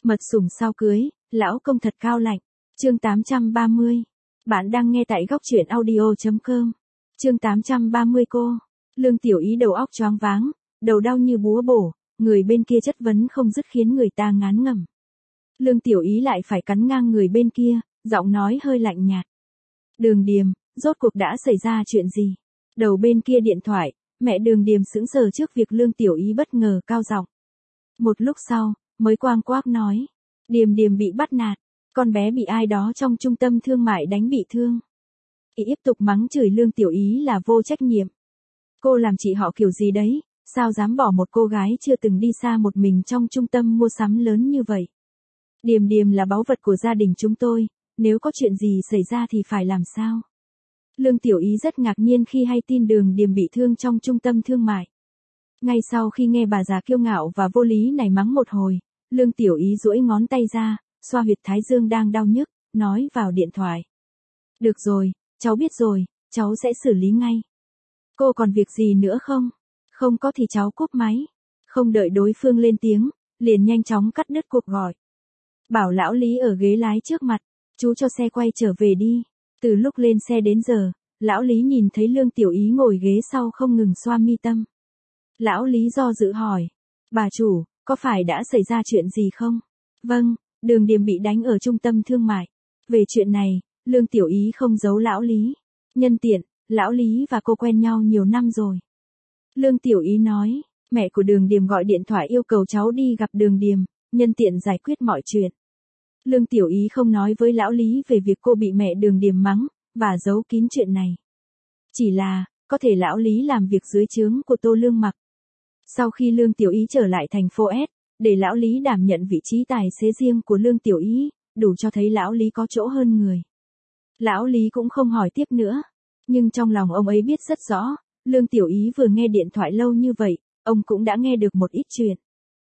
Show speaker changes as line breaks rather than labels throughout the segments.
Mật sủng sau cưới, lão công thật cao lạnh. Chương 830. Bạn đang nghe tại góc truyện audio.com. Chương 830 cô. Lương Tiểu Ý đầu óc choáng váng, đầu đau như búa bổ, người bên kia chất vấn không dứt khiến người ta ngán ngẩm. Lương Tiểu Ý lại phải cắn ngang người bên kia, giọng nói hơi lạnh nhạt. Đường Điềm, rốt cuộc đã xảy ra chuyện gì? Đầu bên kia điện thoại, mẹ Đường Điềm sững sờ trước việc Lương Tiểu Ý bất ngờ cao giọng. Một lúc sau, mới quang quác nói. Điềm Điềm bị bắt nạt, con bé bị ai đó trong trung tâm thương mại đánh bị thương. Ý tiếp tục mắng chửi Lương Tiểu Ý là vô trách nhiệm. Cô làm chị họ kiểu gì đấy, sao dám bỏ một cô gái chưa từng đi xa một mình trong trung tâm mua sắm lớn như vậy? Điềm Điềm là báu vật của gia đình chúng tôi, nếu có chuyện gì xảy ra thì phải làm sao? Lương Tiểu Ý rất ngạc nhiên khi hay tin Đường Điềm bị thương trong trung tâm thương mại. Ngay sau khi nghe bà già kiêu ngạo và vô lý này mắng một hồi, Lương Tiểu Ý duỗi ngón tay ra, xoa huyệt thái dương đang đau nhức, nói vào điện thoại. Được rồi, cháu biết rồi, cháu sẽ xử lý ngay. Cô còn việc gì nữa không? Không có thì cháu cúp máy. Không đợi đối phương lên tiếng, liền nhanh chóng cắt đứt cuộc gọi. Bảo lão Lý ở ghế lái trước mặt, chú cho xe quay trở về đi. Từ lúc lên xe đến giờ, lão Lý nhìn thấy Lương Tiểu Ý ngồi ghế sau không ngừng xoa mi tâm. Lão Lý do dự hỏi, bà chủ, có phải đã xảy ra chuyện gì không? Vâng, Đường Điềm bị đánh ở trung tâm thương mại. Về chuyện này, Lương Tiểu Ý không giấu lão Lý. Nhân tiện, lão Lý và cô quen nhau nhiều năm rồi. Lương Tiểu Ý nói, mẹ của Đường Điềm gọi điện thoại yêu cầu cháu đi gặp Đường Điềm, nhân tiện giải quyết mọi chuyện. Lương Tiểu Ý không nói với lão Lý về việc cô bị mẹ Đường Điềm mắng, và giấu kín chuyện này. Chỉ là, có thể lão Lý làm việc dưới trướng của Tô Lương Mặc. Sau khi Lương Tiểu Ý trở lại thành phố S, để lão Lý đảm nhận vị trí tài xế riêng của Lương Tiểu Ý, đủ cho thấy lão Lý có chỗ hơn người. Lão Lý cũng không hỏi tiếp nữa. Nhưng trong lòng ông ấy biết rất rõ, Lương Tiểu Ý vừa nghe điện thoại lâu như vậy, ông cũng đã nghe được một ít chuyện.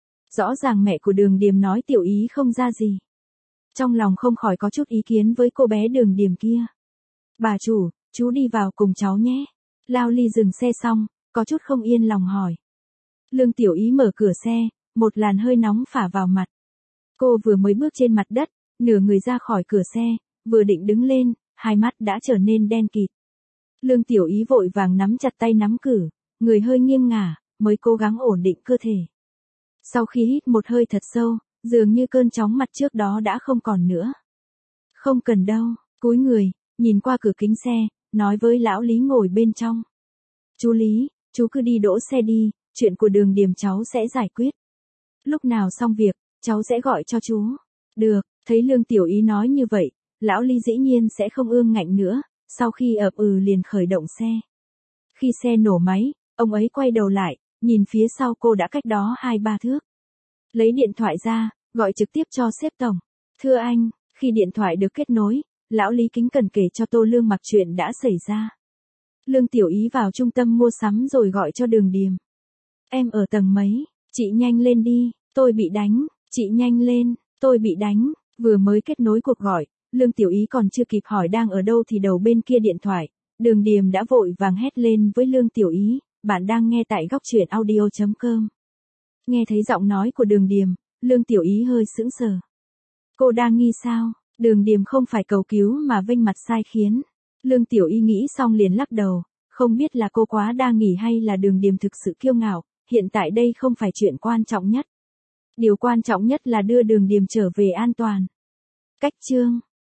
Rõ ràng mẹ của Đường Điềm nói Tiểu Ý không ra gì. Trong lòng không khỏi có chút ý kiến với cô bé Đường Điềm kia. Bà chủ, chú đi vào cùng cháu nhé. Lao Ly dừng xe xong, có chút không yên lòng hỏi. Lương Tiểu Ý mở cửa xe, một làn hơi nóng phả vào mặt. Cô vừa mới bước trên mặt đất, nửa người ra khỏi cửa xe, vừa định đứng lên, hai mắt đã trở nên đen kịt. Lương Tiểu Ý vội vàng nắm chặt tay nắm cử, người hơi nghiêng ngả, mới cố gắng ổn định cơ thể. Sau khi hít một hơi thật sâu, dường như cơn chóng mặt trước đó đã không còn nữa. Không cần đâu, cúi người, nhìn qua cửa kính xe, nói với lão Lý ngồi bên trong. Chú Lý, chú cứ đi đỗ xe đi, chuyện của Đường Điềm cháu sẽ giải quyết. Lúc nào xong việc, cháu sẽ gọi cho chú. Được, thấy Lương Tiểu Ý nói như vậy, lão Lý dĩ nhiên sẽ không ương ngạnh nữa, sau khi ậm ừ liền khởi động xe. Khi xe nổ máy, ông ấy quay đầu lại, nhìn phía sau cô đã cách đó 2-3 thước. Lấy điện thoại ra, gọi trực tiếp cho sếp tổng. Thưa anh, khi điện thoại được kết nối, lão Lý kính cẩn kể cho Tô Lương Mặc chuyện đã xảy ra. Lương Tiểu Ý vào trung tâm mua sắm rồi gọi cho Đường Điềm. Em ở tầng mấy, chị nhanh lên đi, tôi bị đánh, chị nhanh lên, tôi bị đánh. Vừa mới kết nối cuộc gọi, Lương Tiểu Ý còn chưa kịp hỏi đang ở đâu thì đầu bên kia điện thoại, Đường Điềm đã vội vàng hét lên với Lương Tiểu Ý, bạn đang nghe tại góc truyện audio.com. Nghe thấy giọng nói của Đường Điềm, Lương Tiểu Ý hơi sững sờ. Cô đang nghi sao? Đường Điềm không phải cầu cứu mà vênh mặt sai khiến. Lương Tiểu Ý nghĩ xong liền lắc đầu, không biết là cô quá đa nghi hay là Đường Điềm thực sự kiêu ngạo, hiện tại đây không phải chuyện quan trọng nhất. Điều quan trọng nhất là đưa Đường Điềm trở về an toàn. Cách chương